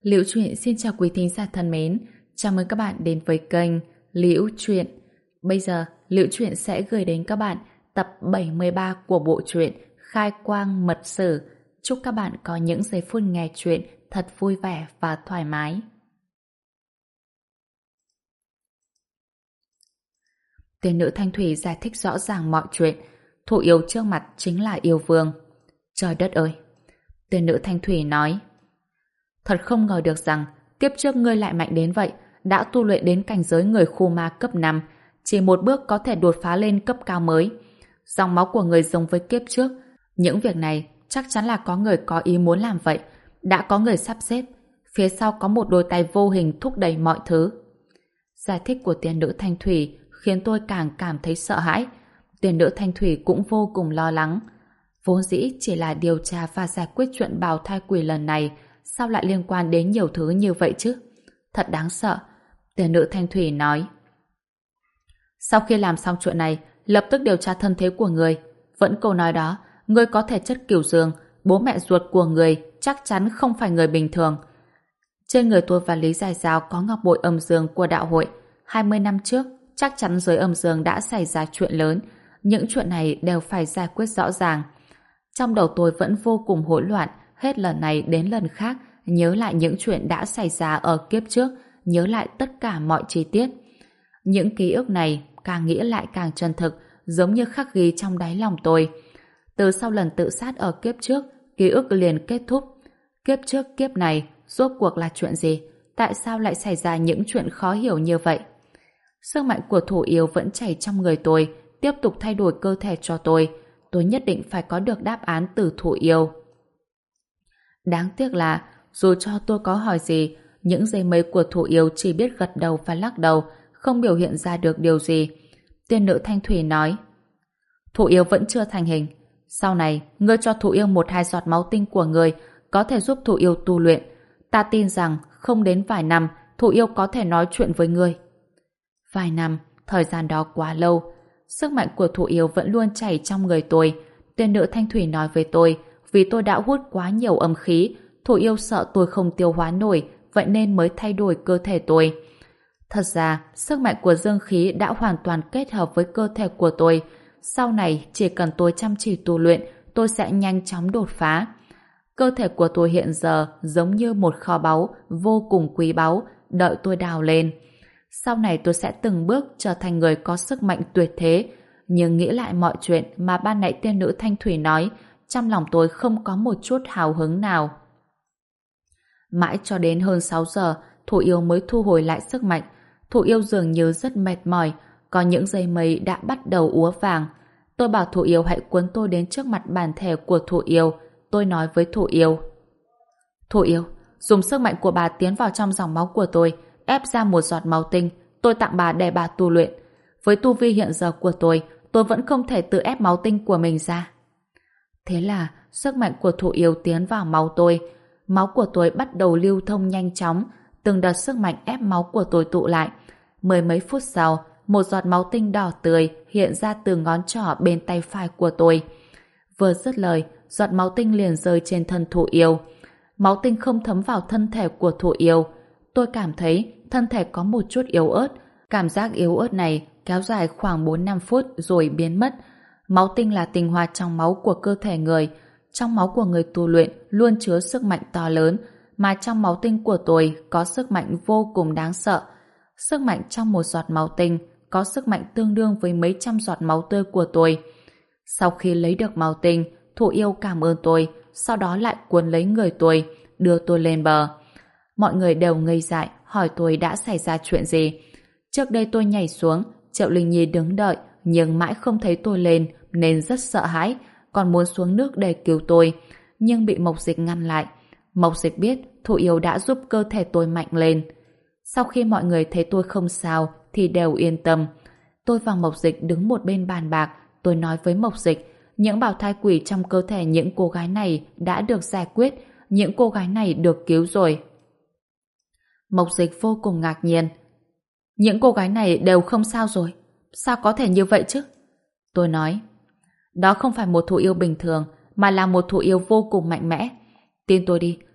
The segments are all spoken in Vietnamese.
Liễu Chuyện xin chào quý thính giả thân mến, chào mừng các bạn đến với kênh Liễu Chuyện. Bây giờ, Liễu Chuyện sẽ gửi đến các bạn tập 73 của bộ truyện Khai Quang Mật Sử. Chúc các bạn có những giây phút nghe chuyện thật vui vẻ và thoải mái. Tiên nữ Thanh Thủy giải thích rõ ràng mọi chuyện. Thủ yếu trước mặt chính là yêu vương. Trời đất ơi! Tiên nữ Thanh Thủy nói: Thật không ngờ được rằng kiếp trước ngươi lại mạnh đến vậy, đã tu luyện đến cảnh giới người khu ma cấp 5, chỉ một bước có thể đột phá lên cấp cao mới. Dòng máu của người giống với kiếp trước, những việc này chắc chắn là có người có ý muốn làm vậy, đã có người sắp xếp, phía sau có một đôi tay vô hình thúc đẩy mọi thứ. Giải thích của tiên nữ Thanh Thủy khiến tôi càng cảm thấy sợ hãi. Tiên nữ Thanh Thủy cũng vô cùng lo lắng. Vốn dĩ chỉ là điều tra và giải quyết chuyện bào thai quỷ lần này, sao lại liên quan đến nhiều thứ như vậy chứ? Thật đáng sợ. Tiên nữ Thanh Thủy nói: Sau khi làm xong chuyện này, lập tức điều tra thân thế của người. Vẫn câu nói đó, người có thể chất cửu dương, bố mẹ ruột của người chắc chắn không phải người bình thường. Trên người tôi và Lý Giải Giao có ngọc bội âm dương của đạo hội. 20 năm trước, chắc chắn giới âm dương đã xảy ra chuyện lớn. Những chuyện này đều phải giải quyết rõ ràng. Trong đầu tôi vẫn vô cùng hỗn loạn, hết lần này đến lần khác, nhớ lại những chuyện đã xảy ra ở kiếp trước, nhớ lại tất cả mọi chi tiết. Những ký ức này càng nghĩ lại càng chân thực, giống như khắc ghi trong đáy lòng tôi. Từ sau lần tự sát ở kiếp trước, ký ức liền kết thúc. Kiếp trước kiếp này, rốt cuộc là chuyện gì? Tại sao lại xảy ra những chuyện khó hiểu như vậy? Sức mạnh của thủ yêu vẫn chảy trong người tôi, tiếp tục thay đổi cơ thể cho tôi. Tôi nhất định phải có được đáp án từ thủ yêu. Đáng tiếc là, dù cho tôi có hỏi gì, những giây mây của thủ yêu chỉ biết gật đầu và lắc đầu, không biểu hiện ra được điều gì. Tiên nữ Thanh Thủy nói: Thủ yêu vẫn chưa thành hình. Sau này, ngươi cho thủ yêu 1-2 giọt máu tinh của ngươi, có thể giúp thủ yêu tu luyện. Ta tin rằng, không đến vài năm, thủ yêu có thể nói chuyện với ngươi. Vài năm, thời gian đó quá lâu. Sức mạnh của thủ yêu vẫn luôn chảy trong người tôi. Tiên nữ Thanh Thủy nói với tôi, vì tôi đã hút quá nhiều âm khí, thủ yêu sợ tôi không tiêu hóa nổi, vậy nên mới thay đổi cơ thể tôi. Thật ra, sức mạnh của dương khí đã hoàn toàn kết hợp với cơ thể của tôi. Sau này, chỉ cần tôi chăm chỉ tu luyện, tôi sẽ nhanh chóng đột phá. Cơ thể của tôi hiện giờ giống như một kho báu, vô cùng quý báu, đợi tôi đào lên. Sau này tôi sẽ từng bước trở thành người có sức mạnh tuyệt thế. Nhưng nghĩ lại mọi chuyện mà ban nãy tiên nữ Thanh Thủy nói, trong lòng tôi không có một chút hào hứng nào. Mãi cho đến hơn 6 giờ, thủ yêu mới thu hồi lại sức mạnh. Thủ yêu dường như rất mệt mỏi, có những giây mây đã bắt đầu úa vàng. Tôi bảo thủ yêu hãy cuốn tôi đến trước mặt bản thể của thủ yêu. Tôi nói với thủ yêu: Thủ yêu, dùng sức mạnh của bà tiến vào trong dòng máu của tôi, ép ra một giọt máu tinh, tôi tặng bà để bà tu luyện. Với tu vi hiện giờ của tôi vẫn không thể tự ép máu tinh của mình ra. Thế là sức mạnh của thủ yêu tiến vào máu tôi. Máu của tôi bắt đầu lưu thông nhanh chóng, từng đợt sức mạnh ép máu của tôi tụ lại. Mười mấy phút sau, một giọt máu tinh đỏ tươi hiện ra từ ngón trỏ bên tay phải của tôi. Vừa dứt lời, giọt máu tinh liền rơi trên thân thủ yêu. Máu tinh không thấm vào thân thể của thủ yêu. Tôi cảm thấy thân thể có một chút yếu ớt. Cảm giác yếu ớt này kéo dài khoảng 4-5 phút rồi biến mất. Máu tinh là tinh hoa trong máu của cơ thể người. Trong máu của người tu luyện luôn chứa sức mạnh to lớn, mà trong máu tinh của tôi có sức mạnh vô cùng đáng sợ. Sức mạnh trong một giọt máu tinh có sức mạnh tương đương với mấy trăm giọt máu tươi của tôi. Sau khi lấy được máu tinh, thủ yêu cảm ơn tôi, sau đó lại cuốn lấy người tôi, đưa tôi lên bờ. Mọi người đều ngây dại, hỏi tôi đã xảy ra chuyện gì. Trước đây tôi nhảy xuống, Triệu Linh Nhi đứng đợi, nhưng mãi không thấy tôi lên, nên rất sợ hãi, còn muốn xuống nước để cứu tôi, nhưng bị Mộc Dịch ngăn lại. Mộc Dịch biết thủ yêu đã giúp cơ thể tôi mạnh lên. Sau khi mọi người thấy tôi không sao, thì đều yên tâm. Tôi và Mộc Dịch đứng một bên bàn bạc, tôi nói với Mộc Dịch, những bào thai quỷ trong cơ thể những cô gái này đã được giải quyết, những cô gái này được cứu rồi. Mộc Dịch vô cùng ngạc nhiên. Những cô gái này đều không sao rồi. Sao có thể như vậy chứ? Tôi nói, đó không phải một thủ yêu bình thường, mà là một thủ yêu vô cùng mạnh mẽ. Tin tôi đi,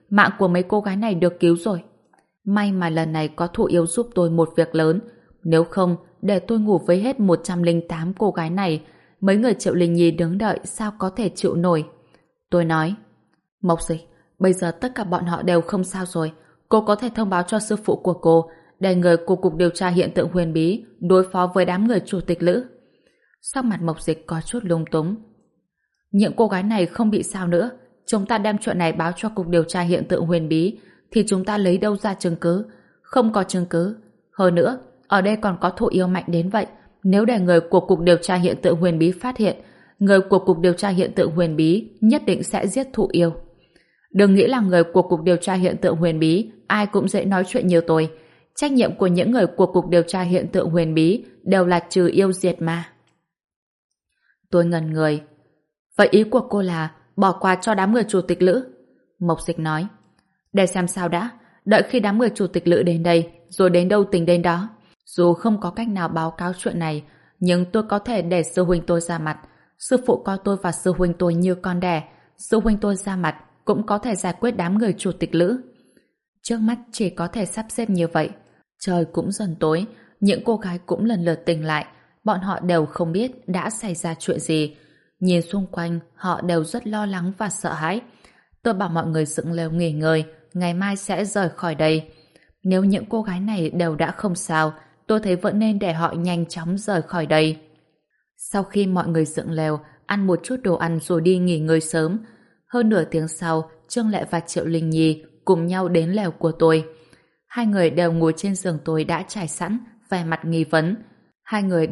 mạng của mấy cô gái này được cứu rồi. May mà lần này có Thụ Yêu giúp tôi một việc lớn, nếu không, để tôi ngủ với hết 108 cô gái này, mấy người Triệu Linh Nhi đứng đợi sao có thể chịu nổi. Tôi nói, Mộc Dịch, bây giờ tất cả bọn họ đều không sao rồi, cô có thể thông báo cho sư phụ của cô, để người của Cục Điều tra Hiện tượng Huyền Bí đối phó với đám người chủ tịch Lữ. Sắc mặt Mộc Dịch có chút lung túng. Những cô gái này không bị sao nữa, chúng ta đem chuyện này báo cho Cục Điều tra Hiện tượng Huyền Bí, thì chúng ta lấy đâu ra chứng cứ? Không có chứng cứ. Hơn nữa, ở đây còn có Thụ Yêu mạnh đến vậy, nếu để người của Cục Điều tra Hiện tượng Huyền Bí phát hiện, người của Cục Điều tra Hiện tượng Huyền Bí nhất định sẽ giết Thụ Yêu. Đừng nghĩ là người của Cục Điều tra Hiện tượng Huyền Bí ai cũng dễ nói chuyện như tôi. Trách nhiệm của những người của Cục Điều tra Hiện tượng Huyền Bí đều là trừ yêu diệt ma. Tôi ngẩn người. Vậy ý của cô là bỏ qua cho đám người chủ tịch Lữ? Mộc Dịch nói. Để xem sao đã, đợi khi đám người chủ tịch Lữ đến đây, rồi đến đâu tính đến đó. Dù không có cách nào báo cáo chuyện này, nhưng tôi có thể để sư huynh tôi ra mặt. Sư phụ coi tôi và sư huynh tôi như con đẻ. Sư huynh tôi ra mặt cũng có thể giải quyết đám người chủ tịch Lữ. Trước mắt chỉ có thể sắp xếp như vậy. Trời cũng dần tối, những cô gái cũng lần lượt tỉnh lại. Bọn họ đều không biết đã xảy ra chuyện gì. Nhìn xung quanh, họ đều rất lo lắng và sợ hãi. Tôi bảo mọi người dựng lều nghỉ ngơi, ngày mai sẽ rời khỏi đây. Nếu những cô gái này đều đã không sao, tôi thấy vẫn nên để họ nhanh chóng rời khỏi đây. Sau khi mọi người dựng lều, ăn một chút đồ ăn rồi đi nghỉ ngơi sớm. Hơn nửa tiếng sau, Trương Lệ và Triệu Linh Nhi cùng nhau đến lều của tôi. Hai người đều ngồi trên giường tôi đã trải sẵn, vẻ mặt nghi vấn. Hai người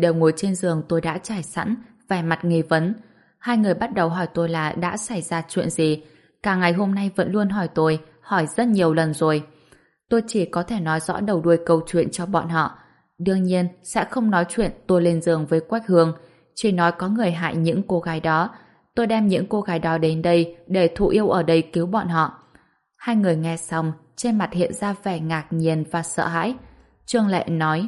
bắt đầu hỏi tôi là đã xảy ra chuyện gì. Cả ngày hôm nay vẫn luôn hỏi tôi, hỏi rất nhiều lần rồi. Tôi chỉ có thể nói rõ đầu đuôi câu chuyện cho bọn họ. Đương nhiên, sẽ không nói chuyện tôi lên giường với Quách Hương, chỉ nói có người hại những cô gái đó. Tôi đem những cô gái đó đến đây để Thụ Yêu ở đây cứu bọn họ. Hai người nghe xong, trên mặt hiện ra vẻ ngạc nhiên và sợ hãi. Trương Lệ nói,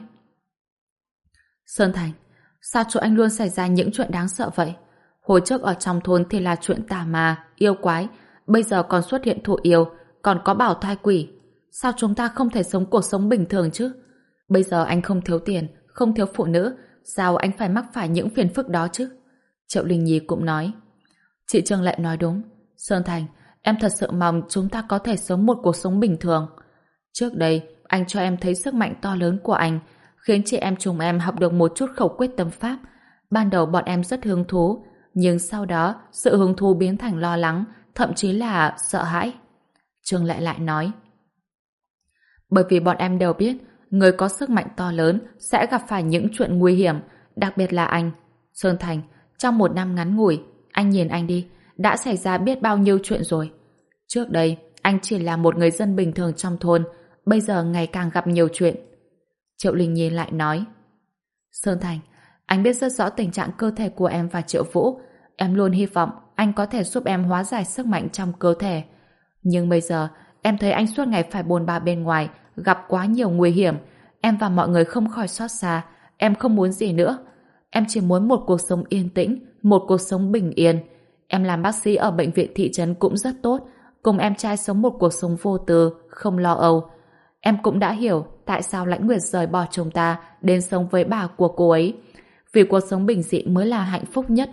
Sơn Thành, sao chỗ anh luôn xảy ra những chuyện đáng sợ vậy? Hồi trước ở trong thôn thì là chuyện tà ma, yêu quái, bây giờ còn xuất hiện Thụ Yêu, còn có bảo thai quỷ. Sao chúng ta không thể sống cuộc sống bình thường chứ? Bây giờ anh không thiếu tiền, không thiếu phụ nữ, sao anh phải mắc phải những phiền phức đó chứ? Triệu Linh Nhi cũng nói. Chị Trương Lệ nói đúng. Sơn Thành, em thật sự mong chúng ta có thể sống một cuộc sống bình thường. Trước đây, anh cho em thấy sức mạnh to lớn của anh, khiến chị em chúng em học được một chút khẩu quyết tâm pháp. Ban đầu bọn em rất hứng thú, nhưng sau đó sự hứng thú biến thành lo lắng, thậm chí là sợ hãi. Trương Lệ lại nói, bởi vì bọn em đều biết người có sức mạnh to lớn sẽ gặp phải những chuyện nguy hiểm, đặc biệt là anh. Sơn Thành, trong một năm ngắn ngủi, anh nhìn anh đi, đã xảy ra biết bao nhiêu chuyện rồi. Trước đây, anh chỉ là một người dân bình thường trong thôn, bây giờ ngày càng gặp nhiều chuyện. Triệu Linh Nhi lại nói, Sơn Thành, anh biết rất rõ tình trạng cơ thể của em và Triệu Vũ. Em luôn hy vọng anh có thể giúp em hóa giải sức mạnh trong cơ thể. Nhưng bây giờ, em thấy anh suốt ngày phải bôn ba bên ngoài, gặp quá nhiều nguy hiểm. Em và mọi người không khỏi xót xa. Em không muốn gì nữa. Em chỉ muốn một cuộc sống yên tĩnh, một cuộc sống bình yên. Em làm bác sĩ ở bệnh viện thị trấn cũng rất tốt. Cùng em trai sống một cuộc sống vô tư, không lo âu. Em cũng đã hiểu tại sao Lãnh Nguyệt rời bỏ chúng ta đến sống với bà của cô ấy. Vì cuộc sống bình dị mới là hạnh phúc nhất.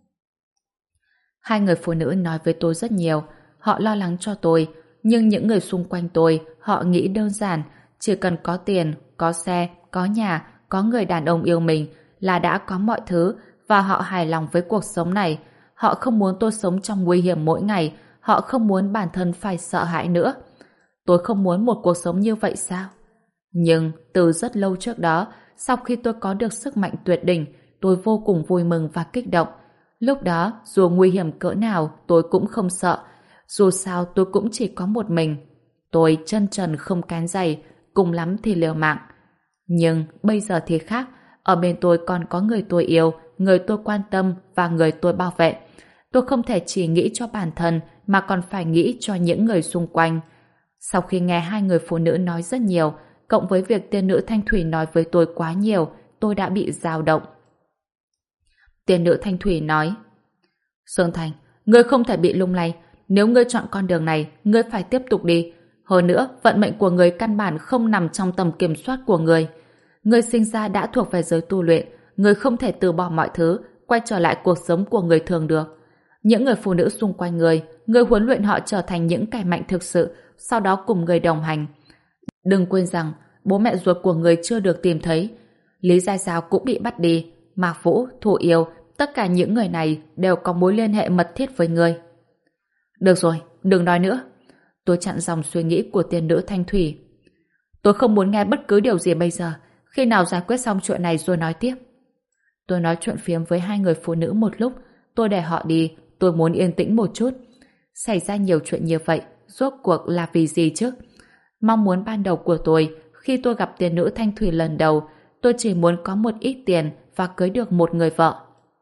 Hai người phụ nữ nói với tôi rất nhiều. Họ lo lắng cho tôi. Nhưng những người xung quanh tôi, họ nghĩ đơn giản. Chỉ cần có tiền, có xe, có nhà, có người đàn ông yêu mình là đã có mọi thứ và họ hài lòng với cuộc sống này. Họ không muốn tôi sống trong nguy hiểm mỗi ngày. Họ không muốn bản thân phải sợ hãi nữa. Tôi không muốn một cuộc sống như vậy sao? Nhưng từ rất lâu trước đó, sau khi tôi có được sức mạnh tuyệt đỉnh, tôi vô cùng vui mừng và kích động. Lúc đó, dù nguy hiểm cỡ nào, tôi cũng không sợ. Dù sao tôi cũng chỉ có một mình. Tôi chân trần không kén giày, cùng lắm thì liều mạng. Nhưng bây giờ thì khác, ở bên tôi còn có người tôi yêu, người tôi quan tâm và người tôi bảo vệ. Tôi không thể chỉ nghĩ cho bản thân mà còn phải nghĩ cho những người xung quanh. Sau khi nghe hai người phụ nữ nói rất nhiều, cộng với việc tiên nữ Thanh Thủy nói với tôi quá nhiều, tôi đã bị dao động. Tiên nữ Thanh Thủy nói, Sơn Thành, ngươi không thể bị lung lay. nếu ngươi chọn con đường này, ngươi phải tiếp tục đi. Hơn nữa, vận mệnh của ngươi căn bản không nằm trong tầm kiểm soát của ngươi. Ngươi sinh ra đã thuộc về giới tu luyện, ngươi không thể từ bỏ mọi thứ, quay trở lại cuộc sống của người thường được. Những người phụ nữ xung quanh ngươi huấn luyện họ trở thành những kẻ mạnh thực sự, sau đó cùng ngươi đồng hành. Đừng quên rằng, bố mẹ ruột của ngươi chưa được tìm thấy. Lý Giai Giao cũng bị bắt đi. Mạc Vũ, Thụ Yêu, tất cả những người này đều có mối liên hệ mật thiết với ngươi. Được rồi, đừng nói nữa. Tôi chặn dòng suy nghĩ của tiên nữ Thanh Thủy. Tôi không muốn nghe bất cứ điều gì bây giờ. Khi nào giải quyết xong chuyện này rồi nói tiếp. Tôi nói chuyện phiếm với hai người phụ nữ một lúc. Tôi để họ đi. Tôi muốn yên tĩnh một chút. Xảy ra nhiều chuyện như vậy, rốt cuộc là vì gì chứ? Mong muốn ban đầu của tôi, khi tôi gặp tiên nữ Thanh Thủy lần đầu, tôi chỉ muốn có một ít tiền và cưới được một người vợ.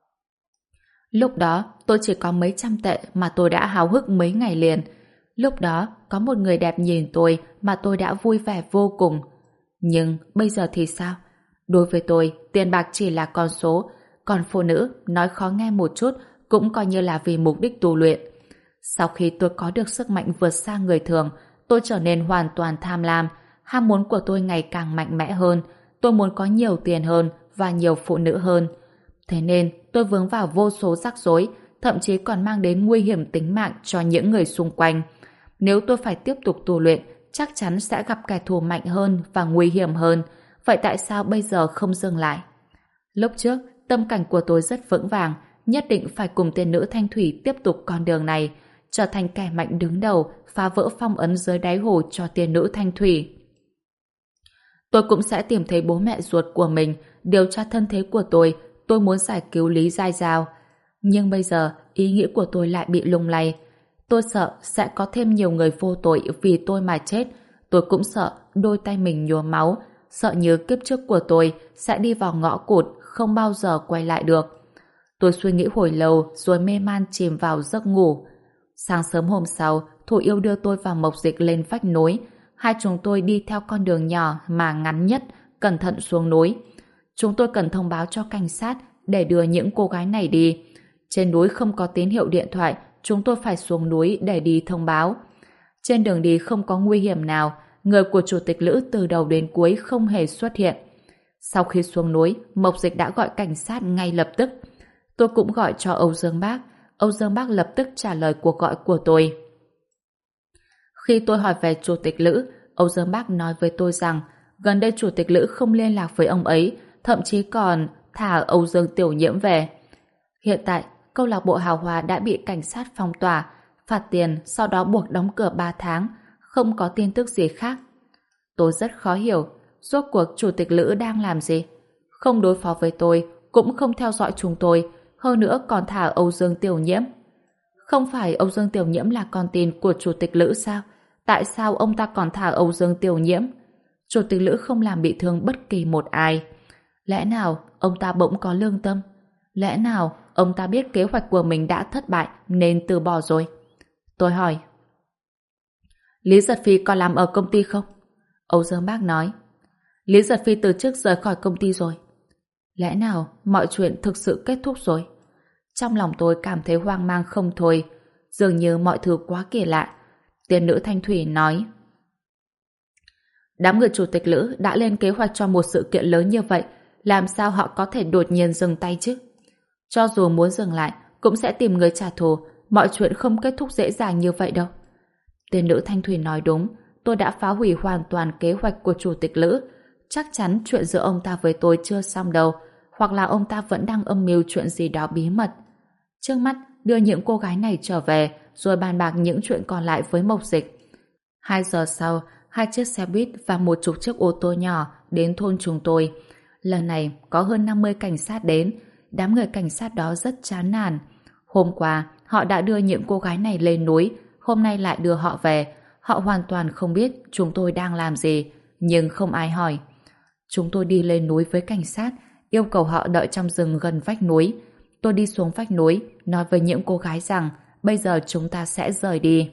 Lúc đó, tôi chỉ có mấy trăm tệ mà tôi đã háo hức mấy ngày liền. Lúc đó, có một người đẹp nhìn tôi mà tôi đã vui vẻ vô cùng. Nhưng bây giờ thì sao? Đối với tôi, tiền bạc chỉ là con số, còn phụ nữ, nói khó nghe một chút, cũng coi như là vì mục đích tu luyện. Sau khi tôi có được sức mạnh vượt xa người thường, tôi trở nên hoàn toàn tham lam. Ham muốn của tôi ngày càng mạnh mẽ hơn. Tôi muốn có nhiều tiền hơn và nhiều phụ nữ hơn. Thế nên tôi vướng vào vô số rắc rối, thậm chí còn mang đến nguy hiểm tính mạng cho những người xung quanh. Nếu tôi phải tiếp tục tu luyện, chắc chắn sẽ gặp kẻ thù mạnh hơn và nguy hiểm hơn. Vậy tại sao bây giờ không dừng lại? Lúc trước, tâm cảnh của tôi rất vững vàng, nhất định phải cùng tiên nữ Thanh Thủy tiếp tục con đường này, trở thành kẻ mạnh đứng đầu, phá vỡ phong ấn dưới đáy hồ cho tiên nữ Thanh Thủy. Tôi cũng sẽ tìm thấy bố mẹ ruột của mình, điều tra thân thế của tôi muốn giải cứu Lý Giai Giao. Nhưng bây giờ, ý nghĩa của tôi lại bị lung lay. Tôi sợ sẽ có thêm nhiều người vô tội vì tôi mà chết. Tôi cũng sợ đôi tay mình nhuốm máu, sợ như kiếp trước của tôi sẽ đi vào ngõ cụt, không bao giờ quay lại được. Tôi suy nghĩ hồi lâu rồi mê man chìm vào giấc ngủ. Sáng sớm hôm sau, Thụ Yêu đưa tôi và Mộc Dịch lên vách núi. Hai chúng tôi đi theo con đường nhỏ mà ngắn nhất, cẩn thận xuống núi. Chúng tôi cần thông báo cho cảnh sát để đưa những cô gái này đi. Trên núi không có tín hiệu điện thoại, chúng tôi phải xuống núi để đi thông báo. Trên đường đi không có nguy hiểm nào, người của chủ tịch Lữ từ đầu đến cuối không hề xuất hiện. Sau khi xuống núi, Mộc Dịch đã gọi cảnh sát ngay lập tức. Tôi cũng gọi cho Âu Dương Bác. Âu Dương Bác lập tức trả lời cuộc gọi của tôi. Khi tôi hỏi về chủ tịch Lữ, Âu Dương Bác nói với tôi rằng gần đây chủ tịch Lữ không liên lạc với ông ấy, thậm chí còn thả Âu Dương Tiểu Nhiễm về. Hiện tại, câu lạc bộ Hào Hoa đã bị cảnh sát phong tỏa, phạt tiền, sau đó buộc đóng cửa 3 tháng, không có tin tức gì khác. Tôi rất khó hiểu, rốt cuộc chủ tịch Lữ đang làm gì? Không đối phó với tôi, cũng không theo dõi chúng tôi, hơn nữa còn thả Âu Dương Tiểu Nhiễm. Không phải Âu Dương Tiểu Nhiễm là con tin của chủ tịch Lữ sao? Tại sao ông ta còn thả Âu Dương Tiểu Nhiễm? Chủ tịch Lữ không làm bị thương bất kỳ một ai. Lẽ nào ông ta bỗng có lương tâm? Lẽ nào ông ta biết kế hoạch của mình đã thất bại nên từ bỏ rồi? Tôi hỏi. Lý Giật Phi có làm ở công ty không? Âu Dương Bác nói. Lý Giật Phi từ chức rời khỏi công ty rồi. Lẽ nào mọi chuyện thực sự kết thúc rồi? Trong lòng tôi cảm thấy hoang mang không thôi. Dường như mọi thứ quá kỳ lạ. Tiên nữ Thanh Thủy nói. Đám người chủ tịch Lữ đã lên kế hoạch cho một sự kiện lớn như vậy, làm sao họ có thể đột nhiên dừng tay chứ? Cho dù muốn dừng lại, cũng sẽ tìm người trả thù, mọi chuyện không kết thúc dễ dàng như vậy đâu. Tiên nữ Thanh Thủy nói đúng, tôi đã phá hủy hoàn toàn kế hoạch của chủ tịch Lữ. Chắc chắn chuyện giữa ông ta với tôi chưa xong đâu, hoặc là ông ta vẫn đang âm mưu chuyện gì đó bí mật. Trước mắt, đưa những cô gái này trở về, rồi bàn bạc những chuyện còn lại với Mộc Dịch. 2 giờ sau, 2 chiếc xe buýt và 10 chiếc ô tô nhỏ đến thôn chúng tôi. Lần này có hơn 50 cảnh sát đến. Đám người cảnh sát đó rất chán nản. Hôm qua, họ đã đưa những cô gái này lên núi, hôm nay lại đưa họ về. Họ hoàn toàn không biết chúng tôi đang làm gì, nhưng không ai hỏi. Chúng tôi đi lên núi với cảnh sát, yêu cầu họ đợi trong rừng gần vách núi. Tôi đi xuống vách núi, nói với những cô gái rằng bây giờ chúng ta sẽ rời đi.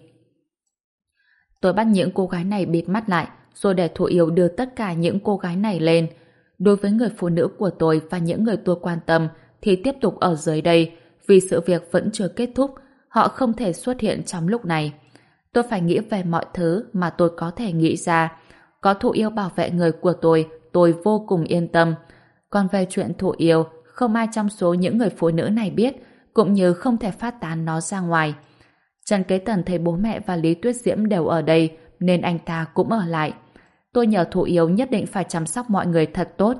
Tôi bắt những cô gái này bịt mắt lại, rồi để Thụ Yêu đưa tất cả những cô gái này lên. Đối với người phụ nữ của tôi và những người tôi quan tâm thì tiếp tục ở dưới đây, vì sự việc vẫn chưa kết thúc. họ không thể xuất hiện trong lúc này. Tôi phải nghĩ về mọi thứ mà tôi có thể nghĩ ra. Có Thụ Yêu bảo vệ người của tôi vô cùng yên tâm. Còn về chuyện Thụ Yêu, không ai trong số những người phụ nữ này biết, cũng như không thể phát tán nó ra ngoài. Trần Kế Tần thấy bố mẹ và Lý Tuyết Diễm đều ở đây, nên anh ta cũng ở lại. Tôi nhờ Thụ Yêu nhất định phải chăm sóc mọi người thật tốt.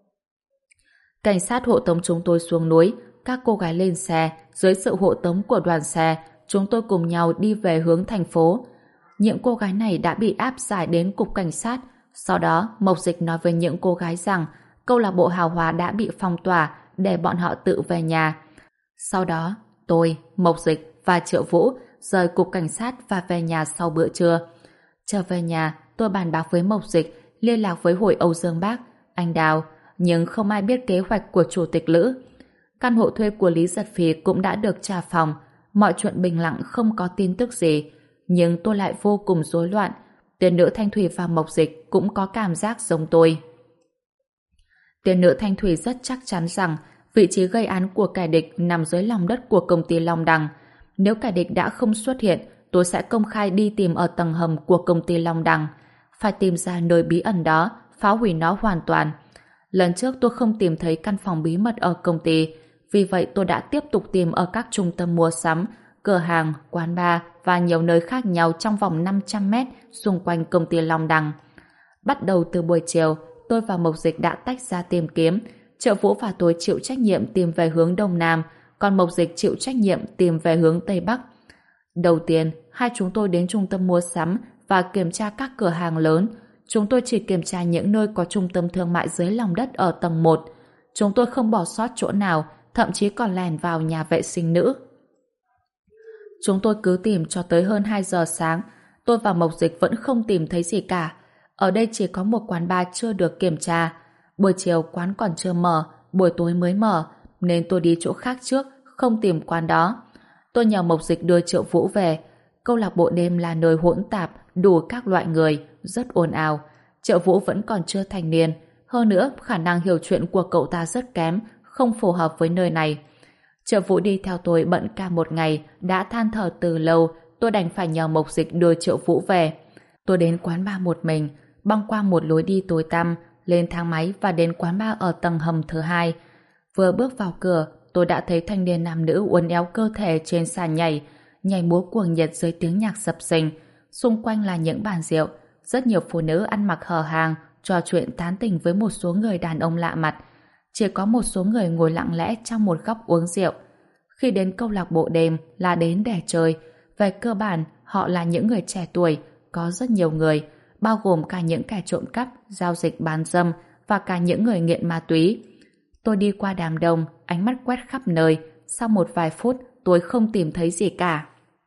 Cảnh sát hộ tống chúng tôi xuống núi, các cô gái lên xe, dưới sự hộ tống của đoàn xe, chúng tôi cùng nhau đi về hướng thành phố. Những cô gái này đã bị áp giải đến cục cảnh sát. Sau đó, Mộc Dịch nói với những cô gái rằng câu lạc bộ Hào Hoa đã bị phong tỏa để bọn họ tự về nhà. Sau đó, tôi, Mộc Dịch và Triệu Vũ rời cục cảnh sát và về nhà sau bữa trưa. Trở về nhà, tôi bàn bạc với Mộc Dịch, liên lạc với hội Âu Dương Bác, anh Đào, nhưng không ai biết kế hoạch của chủ tịch Lữ. Căn hộ thuê của Lý Giật Phi cũng đã được trả phòng, mọi chuyện bình lặng không có tin tức gì. Nhưng tôi lại vô cùng rối loạn. Tiền nữ Thanh Thủy và Mộc Dịch cũng có cảm giác giống tôi. Tiền nữ Thanh Thủy rất chắc chắn rằng vị trí gây án của kẻ địch nằm dưới lòng đất của công ty Long Đằng. Nếu kẻ địch đã không xuất hiện, tôi sẽ công khai đi tìm ở tầng hầm của công ty Long Đằng. Phải tìm ra nơi bí ẩn đó, phá hủy nó hoàn toàn. Lần trước tôi không tìm thấy căn phòng bí mật ở công ty, vì vậy tôi đã tiếp tục tìm ở các trung tâm mua sắm, cửa hàng, quán bar và nhiều nơi khác nhau trong vòng 500 mét xung quanh công ty Long Đằng. Bắt đầu từ buổi chiều, tôi và Mộc Dịch đã tách ra tìm kiếm. Triệu Vũ và tôi chịu trách nhiệm tìm về hướng Đông Nam, còn Mộc Dịch chịu trách nhiệm tìm về hướng Tây Bắc. Đầu tiên, hai chúng tôi đến trung tâm mua sắm và kiểm tra các cửa hàng lớn. Chúng tôi chỉ kiểm tra những nơi có trung tâm thương mại dưới lòng đất ở tầng 1. Chúng tôi không bỏ sót chỗ nào, thậm chí còn lèn vào nhà vệ sinh nữ. Chúng tôi cứ tìm cho tới hơn 2 giờ sáng. Tôi và Mộc Dịch vẫn không tìm thấy gì cả. Ở đây chỉ có một quán bar chưa được kiểm tra. Buổi chiều quán còn chưa mở, buổi tối mới mở, nên tôi đi chỗ khác trước, không tìm quán đó. Tôi nhờ Mộc Dịch đưa Triệu Vũ về. Câu lạc bộ đêm là nơi hỗn tạp, đủ các loại người, rất ồn ào. Triệu Vũ vẫn còn chưa thành niên. Hơn nữa, khả năng hiểu chuyện của cậu ta rất kém, không phù hợp với nơi này. Triệu Vũ đi theo tôi bận cả một ngày, đã than thở từ lâu, tôi đành phải nhờ Mộc Dịch đưa Triệu Vũ về. Tôi đến quán bar một mình, băng qua một lối đi tối tăm, lên thang máy và đến quán bar ở tầng hầm thứ 2. Vừa bước vào cửa, tôi đã thấy thanh niên nam nữ uốn éo cơ thể trên sàn nhảy, nhảy múa cuồng nhiệt dưới tiếng nhạc sập sình. Xung quanh là những bàn rượu, rất nhiều phụ nữ ăn mặc hở hàng, trò chuyện tán tỉnh với một số người đàn ông lạ mặt. Chỉ có một số người ngồi lặng lẽ trong một góc uống rượu. Khi đến câu lạc bộ đêm là đến để chơi. Về cơ bản, họ là những người trẻ tuổi, có rất nhiều người, bao gồm cả những kẻ trộm cắp, giao dịch bán dâm và cả những người nghiện ma túy. Tôi đi qua đám đông, ánh mắt quét khắp nơi. Sau một vài phút, tôi không tìm thấy gì cả.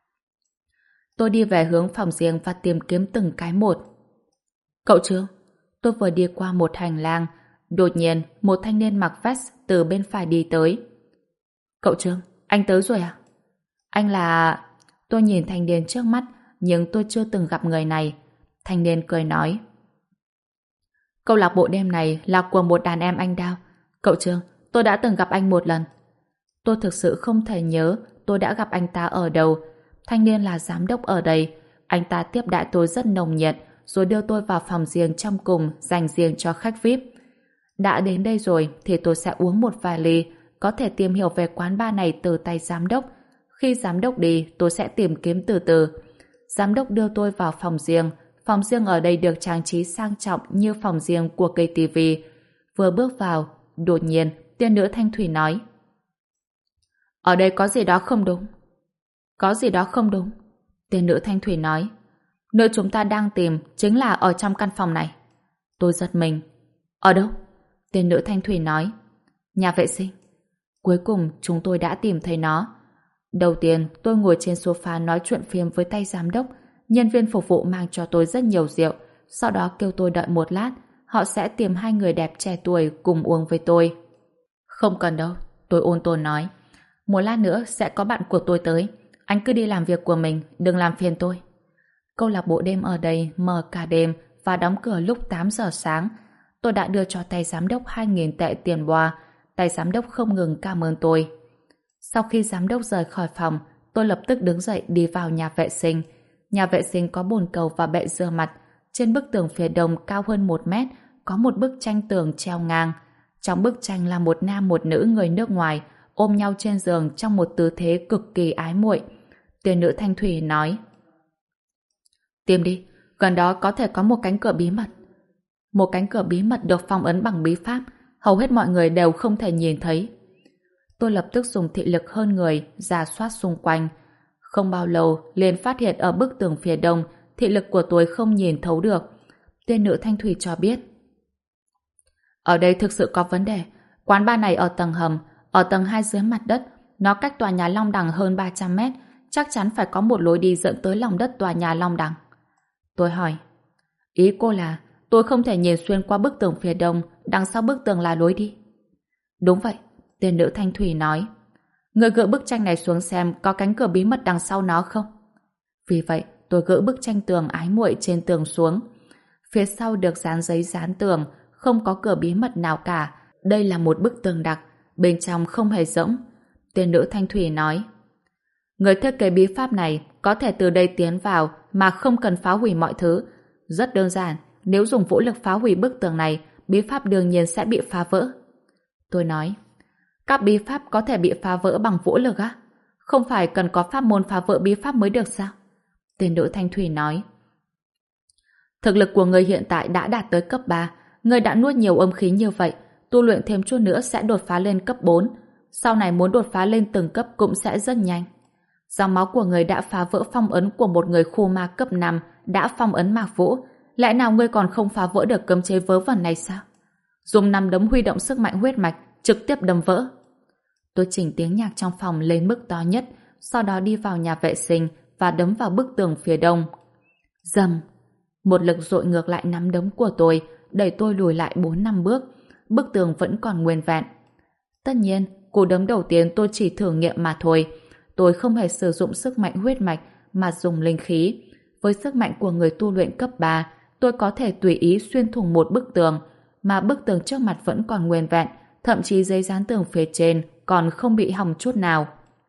Tôi đi về hướng phòng riêng và tìm kiếm từng cái một. Cậu Trương, tôi vừa đi qua một hành lang. Đột nhiên, một thanh niên mặc vest từ bên phải đi tới. Cậu Trương, anh tới rồi à? Anh là... Tôi nhìn thanh niên trước mắt, nhưng tôi chưa từng gặp người này. Thanh niên cười nói. Câu lạc bộ đêm này là của một đàn em anh Đao. Cậu Trương, tôi đã từng gặp anh một lần. Tôi thực sự không thể nhớ tôi đã gặp anh ta ở đâu. Thanh niên là giám đốc ở đây. Anh ta tiếp đãi tôi rất nồng nhiệt, rồi đưa tôi vào phòng riêng trong cùng dành riêng cho khách VIP. Đã đến đây rồi thì tôi sẽ uống một vài ly, có thể tìm hiểu về quán bar này từ tay giám đốc. Khi giám đốc đi, tôi sẽ tìm kiếm từ từ. Giám đốc đưa tôi vào phòng riêng. Phòng riêng ở đây được trang trí sang trọng như phòng riêng của cây tivi. Vừa bước vào, đột nhiên, tiên nữ Thanh Thủy nói. Ở đây có gì đó không đúng. Có gì đó không đúng. Tiên nữ Thanh Thủy nói. Nơi chúng ta đang tìm chính là ở trong căn phòng này. Tôi giật mình. Ở đâu? Tiên nữ Thanh Thủy nói. Nhà vệ sinh. Cuối cùng chúng tôi đã tìm thấy nó. Đầu tiên tôi ngồi trên sofa nói chuyện phiếm với tay giám đốc. Nhân viên phục vụ mang cho tôi rất nhiều rượu. Sau đó kêu tôi đợi một lát. Họ sẽ tìm 2 người đẹp trẻ tuổi cùng uống với tôi. Không cần đâu. Tôi ôn tồn nói. Một lát nữa sẽ có bạn của tôi tới. Anh cứ đi làm việc của mình, đừng làm phiền tôi. Câu lạc bộ đêm ở đây mở cả đêm và đóng cửa lúc 8 giờ sáng. Tôi đã đưa cho tay giám đốc 2.000 tệ tiền boa. Tay giám đốc không ngừng cảm ơn tôi. Sau khi giám đốc rời khỏi phòng, tôi lập tức đứng dậy đi vào nhà vệ sinh. Nhà vệ sinh có bồn cầu và bệ rửa mặt. Trên bức tường phía đông cao hơn 1 mét có một bức tranh tường treo ngang. Trong bức tranh là một nam một nữ người nước ngoài ôm nhau trên giường trong một tư thế cực kỳ ái muội. Tiên nữ Thanh Thủy nói: "Tìm đi, gần đó có thể có một cánh cửa bí mật." Một cánh cửa bí mật được phong ấn bằng bí pháp, hầu hết mọi người đều không thể nhìn thấy. Tôi lập tức dùng thị lực hơn người rà soát xung quanh. Không bao lâu liền phát hiện ở bức tường phía đông thị lực của tôi không nhìn thấu được. Tiên nữ Thanh Thủy cho biết: "Ở đây thực sự có vấn đề. Quán bar này ở tầng hầm, ở tầng 2 dưới mặt đất. Nó cách tòa nhà Long Đằng hơn 300 mét. Chắc chắn phải có một lối đi dẫn tới lòng đất tòa nhà Long Đằng." Tôi hỏi: "Ý cô là tôi không thể nhìn xuyên qua bức tường phía đông, đằng sau bức tường là lối đi?" "Đúng vậy," tiên nữ Thanh Thủy nói. "Người gỡ bức tranh này xuống xem có cánh cửa bí mật đằng sau nó không?" Vì vậy, tôi gỡ bức tranh tường ái muội trên tường xuống. Phía sau được dán giấy dán tường, không có cửa bí mật nào cả. Đây là một bức tường đặc, bên trong không hề rỗng. Tiên nữ Thanh Thủy nói: "Người thiết kế bí pháp này có thể từ đây tiến vào mà không cần phá hủy mọi thứ. Rất đơn giản, nếu dùng vũ lực phá hủy bức tường này, bí pháp đương nhiên sẽ bị phá vỡ." Tôi nói: "Các bí pháp có thể bị phá vỡ bằng vũ lực á? Không phải cần có pháp môn phá vỡ bí pháp mới được sao?" Tiên nữ Thanh Thủy nói: "Thực lực của người hiện tại đã đạt tới cấp 3, người đã nuốt nhiều âm khí như vậy, tu luyện thêm chút nữa sẽ đột phá lên cấp 4, sau này muốn đột phá lên từng cấp cũng sẽ rất nhanh. Dòng máu của người đã phá vỡ phong ấn của một người khu ma cấp 5 đã phong ấn Mạc Vũ, lẽ nào ngươi còn không phá vỡ được cấm chế vớ vẩn này sao? Dùng 5 đấm huy động sức mạnh huyết mạch, trực tiếp đâm vỡ." Tôi chỉnh tiếng nhạc trong phòng lên mức to nhất, sau đó đi vào nhà vệ sinh và đấm vào bức tường phía đông. Dầm! Một lực dội ngược lại nắm đấm của tôi, đẩy tôi lùi lại 4-5 bước. Bức tường vẫn còn nguyên vẹn. Tất nhiên, cú đấm đầu tiên tôi chỉ thử nghiệm mà thôi. Tôi không hề sử dụng sức mạnh huyết mạch mà dùng linh khí. Với sức mạnh của người tu luyện cấp 3, tôi có thể tùy ý xuyên thủng một bức tường, mà bức tường trước mặt vẫn còn nguyên vẹn, thậm chí giấy dán tường phía trên còn không bị hỏng chút nào.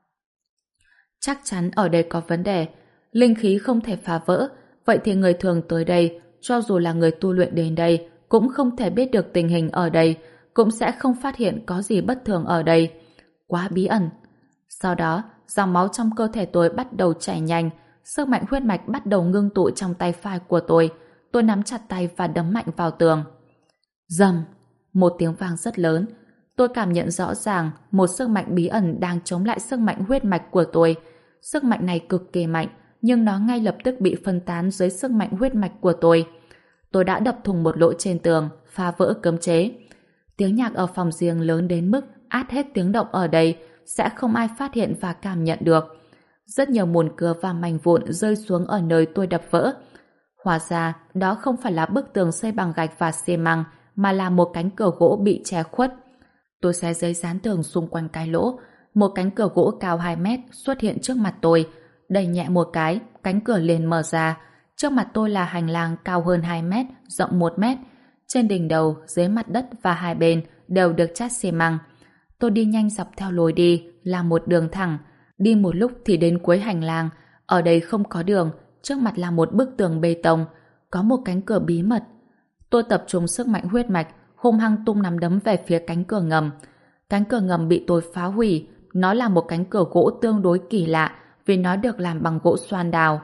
Chắc chắn ở đây có vấn đề. Linh khí không thể phá vỡ, vậy thì người thường tới đây, cho dù là người tu luyện đến đây, cũng không thể biết được tình hình ở đây, cũng sẽ không phát hiện có gì bất thường ở đây. Quá bí ẩn. Sau đó, dòng máu trong cơ thể tôi bắt đầu chảy nhanh, sức mạnh huyết mạch bắt đầu ngưng tụ trong tay phải của tôi. Tôi nắm chặt tay và đấm mạnh vào tường. Rầm! Một tiếng vang rất lớn. Tôi cảm nhận rõ ràng một sức mạnh bí ẩn đang chống lại sức mạnh huyết mạch của tôi. Sức mạnh này cực kỳ mạnh, nhưng nó ngay lập tức bị phân tán dưới sức mạnh huyết mạch của tôi. Tôi đã đập thủng một lỗ trên tường, phá vỡ cấm chế. Tiếng nhạc ở phòng riêng lớn đến mức át hết tiếng động ở đây, sẽ không ai phát hiện và cảm nhận được. Rất nhiều mùn cưa và mảnh vụn rơi xuống ở nơi tôi đập vỡ. Hóa ra, đó không phải là bức tường xây bằng gạch và xi măng, mà là một cánh cửa gỗ bị che khuất. Tôi xé giấy dán tường xung quanh cái lỗ. Một cánh cửa gỗ cao 2 mét xuất hiện trước mặt tôi. Đẩy nhẹ một cái, cánh cửa liền mở ra. Trước mặt tôi là hành lang cao hơn 2 mét, rộng 1 mét. Trên đỉnh đầu, dưới mặt đất và hai bên đều được chát xi măng. Tôi đi nhanh dọc theo lối đi, là một đường thẳng. Đi một lúc thì đến cuối hành lang. Ở đây không có đường, trước mặt là một bức tường bê tông. Có một cánh cửa bí mật. Tôi tập trung sức mạnh huyết mạch, hung hăng tung nắm đấm về phía cánh cửa ngầm. Cánh cửa ngầm bị tôi phá hủy. Nó là một cánh cửa gỗ tương đối kỳ lạ vì nó được làm bằng gỗ xoan đào.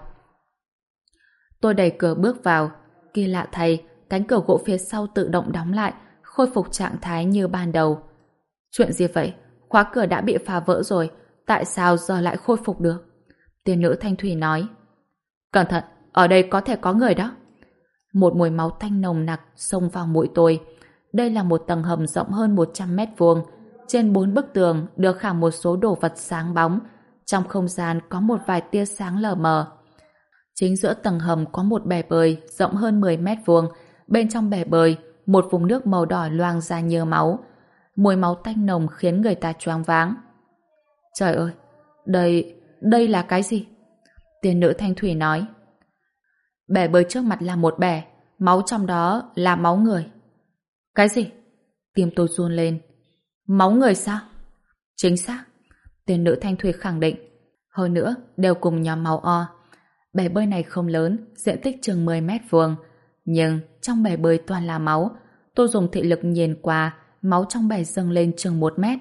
Tôi đẩy cửa bước vào. Kỳ lạ thay, cánh cửa gỗ phía sau tự động đóng lại, khôi phục trạng thái như ban đầu. Chuyện gì vậy? Khóa cửa đã bị phá vỡ rồi, tại sao giờ lại khôi phục được? Tiên nữ Thanh Thủy nói. Cẩn thận, ở đây có thể có người đó. Một mùi máu tanh nồng nặc xông vào mũi tôi. Đây là một tầng hầm rộng hơn 100 mét vuông. Trên 4 bức tường được khảm một số đồ vật sáng bóng. Trong không gian có một vài tia sáng lờ mờ. Chính giữa tầng hầm có một bể bơi rộng hơn 10 mét vuông. Bên trong bể bơi, một vùng nước màu đỏ loang ra như máu. Mùi máu tanh nồng khiến người ta choáng váng. Trời ơi, đây là cái gì? Tiên nữ Thanh Thủy nói. Bể bơi trước mặt là một bể, máu trong đó là máu người. Cái gì? Tim tôi run lên. Máu người sao? Chính xác. Tiên nữ Thanh Thủy khẳng định. Hơn nữa, đều cùng nhóm máu O. Bể bơi này không lớn, diện tích chừng 10 mét vuông. Nhưng trong bể bơi toàn là máu. Tôi dùng thị lực nhìn qua, máu trong bể dâng lên chừng 1 mét.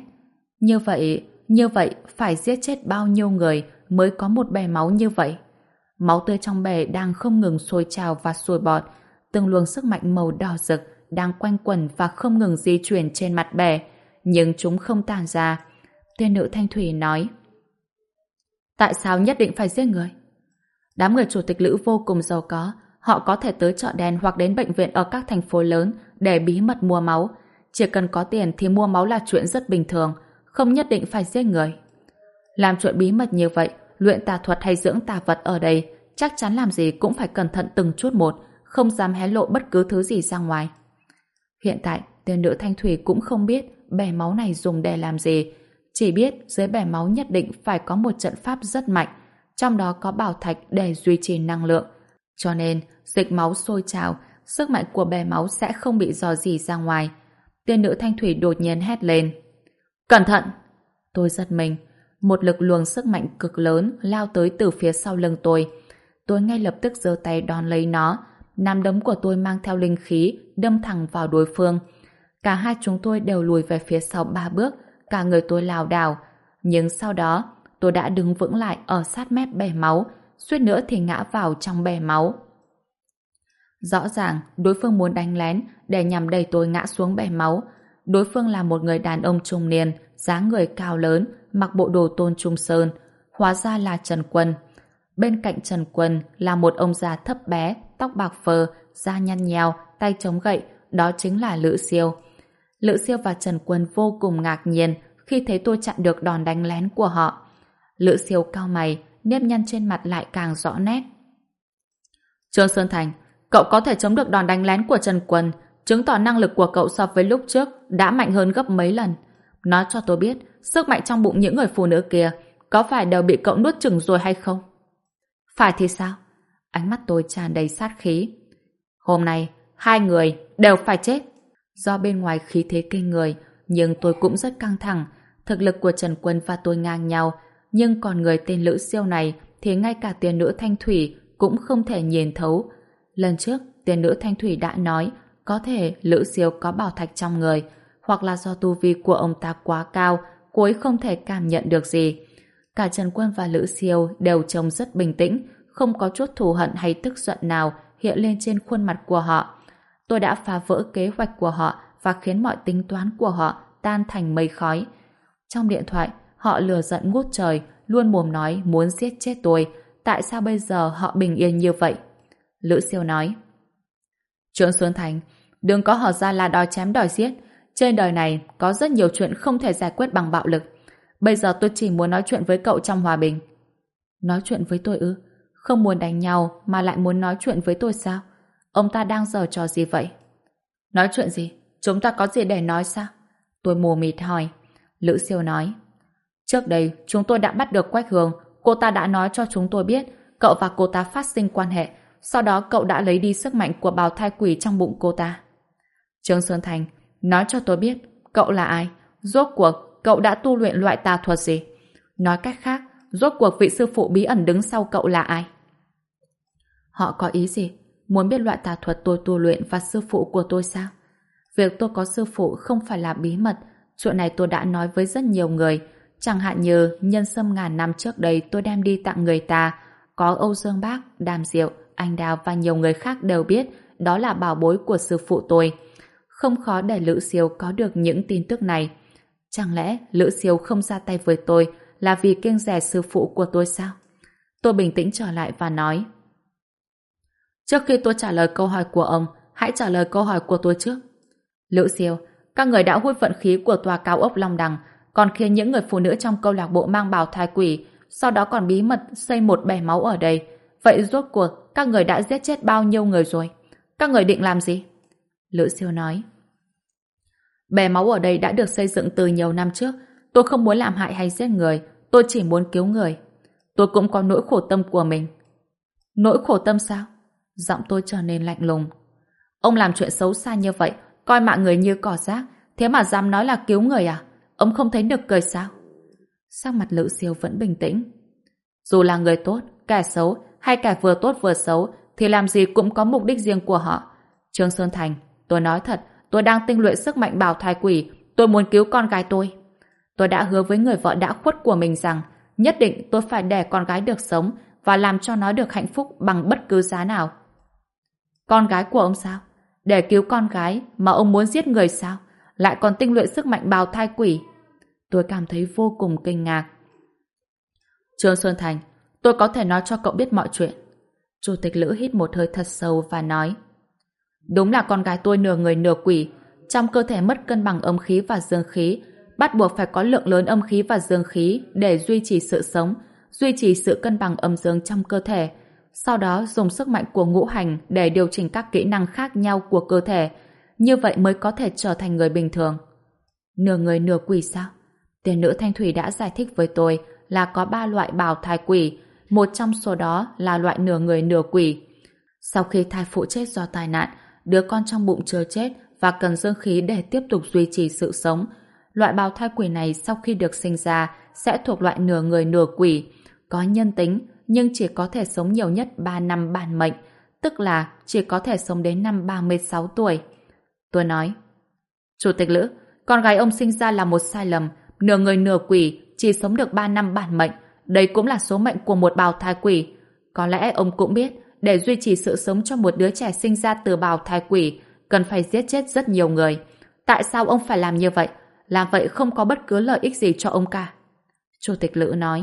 Như vậy phải giết chết bao nhiêu người mới có một bể máu như vậy? Máu tươi trong bể đang không ngừng sôi trào và sôi bọt. Từng luồng sức mạnh màu đỏ rực đang quanh quẩn và không ngừng di chuyển trên mặt bể, nhưng chúng không tàn ra. Tiên nữ Thanh Thủy nói: tại sao nhất định phải giết người? Đám người chủ tịch Lữ vô cùng giàu có, họ có thể tới chợ đen hoặc đến bệnh viện ở các thành phố lớn để bí mật mua máu. Chỉ cần có tiền thì mua máu là chuyện rất bình thường, không nhất định phải giết người. Làm chuyện bí mật như vậy, luyện tà thuật hay dưỡng tà vật ở đây, chắc chắn làm gì cũng phải cẩn thận từng chút một, không dám hé lộ bất cứ thứ gì ra ngoài. Hiện tại, tiên nữ Thanh Thủy cũng không biết bể máu này dùng để làm gì, chỉ biết dưới bể máu nhất định phải có một trận pháp rất mạnh, trong đó có bảo thạch để duy trì năng lượng. Cho nên, dịch máu sôi trào, sức mạnh của bể máu sẽ không bị rò rỉ ra ngoài. Tiên nữ Thanh Thủy đột nhiên hét lên: cẩn thận! Tôi giật mình, một lực luồng sức mạnh cực lớn lao tới từ phía sau lưng tôi. Tôi ngay lập tức giơ tay đón lấy nó, nắm đấm của tôi mang theo linh khí đâm thẳng vào đối phương. Cả hai chúng tôi đều lùi về phía sau 3 bước, cả người tôi lảo đảo. Nhưng sau đó, tôi đã đứng vững lại ở sát mép bể máu, suýt nữa thì ngã vào trong bể máu. Rõ ràng, đối phương muốn đánh lén để nhằm đẩy tôi ngã xuống bể máu. Đối phương là một người đàn ông trung niên, dáng người cao lớn, mặc bộ đồ Tôn Trung Sơn. Hóa ra là Trần Quân. Bên cạnh Trần Quân là một ông già thấp bé, tóc bạc phơ, da nhăn nheo, tay chống gậy, đó chính là Lữ Siêu. Lữ Siêu và Trần Quân vô cùng ngạc nhiên khi thấy tôi chặn được đòn đánh lén của họ. Lữ Siêu cau mày, nếp nhăn trên mặt lại càng rõ nét. Trương Sơn Thành, cậu có thể chống được đòn đánh lén của Trần Quân, chứng tỏ năng lực của cậu so với lúc trước đã mạnh hơn gấp mấy lần. Nói cho tôi biết, sức mạnh trong bụng những người phụ nữ kia có phải đều bị cậu nuốt chửng rồi hay không? Phải thì sao? Ánh mắt tôi tràn đầy sát khí. Hôm nay, 2 người đều phải chết. Do bên ngoài khí thế kinh người, nhưng tôi cũng rất căng thẳng. Thực lực của Trần Quân và tôi ngang nhau, nhưng còn người tên Lữ Siêu này thì ngay cả tiên nữ Thanh Thủy cũng không thể nhìn thấu. Lần trước, tiên nữ Thanh Thủy đã nói có thể Lữ Siêu có bảo thạch trong người, hoặc là do tu vi của ông ta quá cao, cô ấy không thể cảm nhận được gì. Cả Trần Quân và Lữ Siêu đều trông rất bình tĩnh, không có chút thù hận hay tức giận nào hiện lên trên khuôn mặt của họ. Tôi đã phá vỡ kế hoạch của họ và khiến mọi tính toán của họ tan thành mây khói. Trong điện thoại, họ lừa giận ngút trời, luôn mồm nói muốn giết chết tôi. Tại sao bây giờ họ bình yên như vậy? Lữ Siêu nói: Trương Xuân Thành, đừng có hở ra là đòi chém đòi giết. Trên đời này có rất nhiều chuyện không thể giải quyết bằng bạo lực. Bây giờ tôi chỉ muốn nói chuyện với cậu trong hòa bình. Nói chuyện với tôi ư? Không muốn đánh nhau mà lại muốn nói chuyện với tôi sao? Ông ta đang giở trò gì vậy? Nói chuyện gì? Chúng ta có gì để nói sao? Tôi mù mịt hỏi. Lữ Siêu nói: Trước đây chúng tôi đã bắt được Quách Hương. Cô ta đã nói cho chúng tôi biết cậu và cô ta phát sinh quan hệ. Sau đó cậu đã lấy đi sức mạnh của bào thai quỷ trong bụng cô ta. Trương Xuân Thành, nói cho tôi biết cậu là ai? Rốt cuộc cậu đã tu luyện loại tà thuật gì? Nói cách khác, rốt cuộc vị sư phụ bí ẩn đứng sau cậu là ai? Họ có ý gì? Muốn biết loại tà thuật tôi tu luyện và sư phụ của tôi sao? Việc tôi có sư phụ không phải là bí mật. Chuyện này tôi đã nói với rất nhiều người. Chẳng hạn như nhân sâm ngàn năm trước đây tôi đem đi tặng người ta. Có Âu Dương Bác, Đàm Diệu, Anh Đào và nhiều người khác đều biết đó là bảo bối của sư phụ tôi. Không khó để Lữ Siêu có được những tin tức này. Chẳng lẽ Lữ Siêu không ra tay với tôi là vì kiêng dè sư phụ của tôi sao? Tôi bình tĩnh trở lại và nói: Trước khi tôi trả lời câu hỏi của ông, hãy trả lời câu hỏi của tôi trước. Lữ Siêu, các người đã hút vận khí của tòa cao ốc Long Đằng, còn khiến những người phụ nữ trong câu lạc bộ mang bào thai quỷ, sau đó còn bí mật xây một bể máu ở đây. Vậy rốt cuộc các người đã giết chết bao nhiêu người rồi? Các người định làm gì? Lữ Siêu nói: Bể máu ở đây đã được xây dựng từ nhiều năm trước. Tôi không muốn làm hại hay giết người, tôi chỉ muốn cứu người. Tôi cũng có nỗi khổ tâm của mình. Nỗi khổ tâm sao? Giọng tôi trở nên lạnh lùng. Ông làm chuyện xấu xa như vậy, coi mạng người như cỏ rác, thế mà dám nói là cứu người à? Ông không thấy nực cười sao? Sắc mặt Lữ Siêu vẫn bình tĩnh. Dù là người tốt, kẻ xấu hay kẻ vừa tốt vừa xấu thì làm gì cũng có mục đích riêng của họ. Trương Sơn Thành, tôi nói thật, tôi đang tinh luyện sức mạnh bào thai quỷ, tôi muốn cứu con gái tôi. Tôi đã hứa với người vợ đã khuất của mình rằng nhất định tôi phải để con gái được sống và làm cho nó được hạnh phúc bằng bất cứ giá nào. Con gái của ông sao? Để cứu con gái mà ông muốn giết người sao? Lại còn tinh luyện sức mạnh bào thai quỷ. Tôi cảm thấy vô cùng kinh ngạc. Trương Xuân Thành, tôi có thể nói cho cậu biết mọi chuyện. Chủ tịch Lữ hít một hơi thật sâu và nói: đúng là con gái tôi nửa người nửa quỷ, trong cơ thể mất cân bằng âm khí và dương khí, bắt buộc phải có lượng lớn âm khí và dương khí để duy trì sự sống, duy trì sự cân bằng âm dương trong cơ thể. Sau đó dùng sức mạnh của ngũ hành để điều chỉnh các kỹ năng khác nhau của cơ thể, như vậy mới có thể trở thành người bình thường. Nửa người nửa quỷ sao? Tiền nữ Thanh Thủy đã giải thích với tôi là có 3 loại bào thai quỷ, một trong số đó là loại nửa người nửa quỷ. Sau khi thai phụ chết do tai nạn, đứa con trong bụng chưa chết và cần dương khí để tiếp tục duy trì sự sống. Loại bào thai quỷ này sau khi được sinh ra sẽ thuộc loại nửa người nửa quỷ, có nhân tính nhưng chỉ có thể sống nhiều nhất 3 năm bản mệnh, tức là chỉ có thể sống đến năm 36 tuổi. Tôi nói: Chủ tịch Lữ, con gái ông sinh ra là một sai lầm, nửa người nửa quỷ, chỉ sống được 3 năm bản mệnh, đây cũng là số mệnh của một bào thai quỷ. Có lẽ ông cũng biết, để duy trì sự sống cho một đứa trẻ sinh ra từ bào thai quỷ, cần phải giết chết rất nhiều người. Tại sao ông phải làm như vậy? Làm vậy không có bất cứ lợi ích gì cho ông cả. Chủ tịch Lữ nói: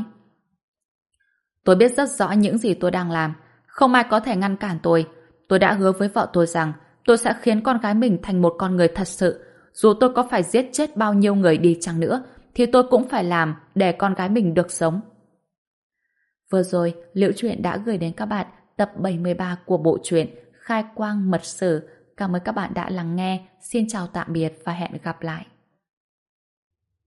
tôi biết rất rõ những gì tôi đang làm, không ai có thể ngăn cản tôi. Tôi đã hứa với vợ tôi rằng tôi sẽ khiến con gái mình thành một con người thật sự. Dù tôi có phải giết chết bao nhiêu người đi chăng nữa, thì tôi cũng phải làm để con gái mình được sống. Vừa rồi, Liễu Chuyện đã gửi đến các bạn tập 73 của bộ truyện Khai Quang Mật Sử. Cảm ơn các bạn đã lắng nghe. Xin chào tạm biệt và hẹn gặp lại.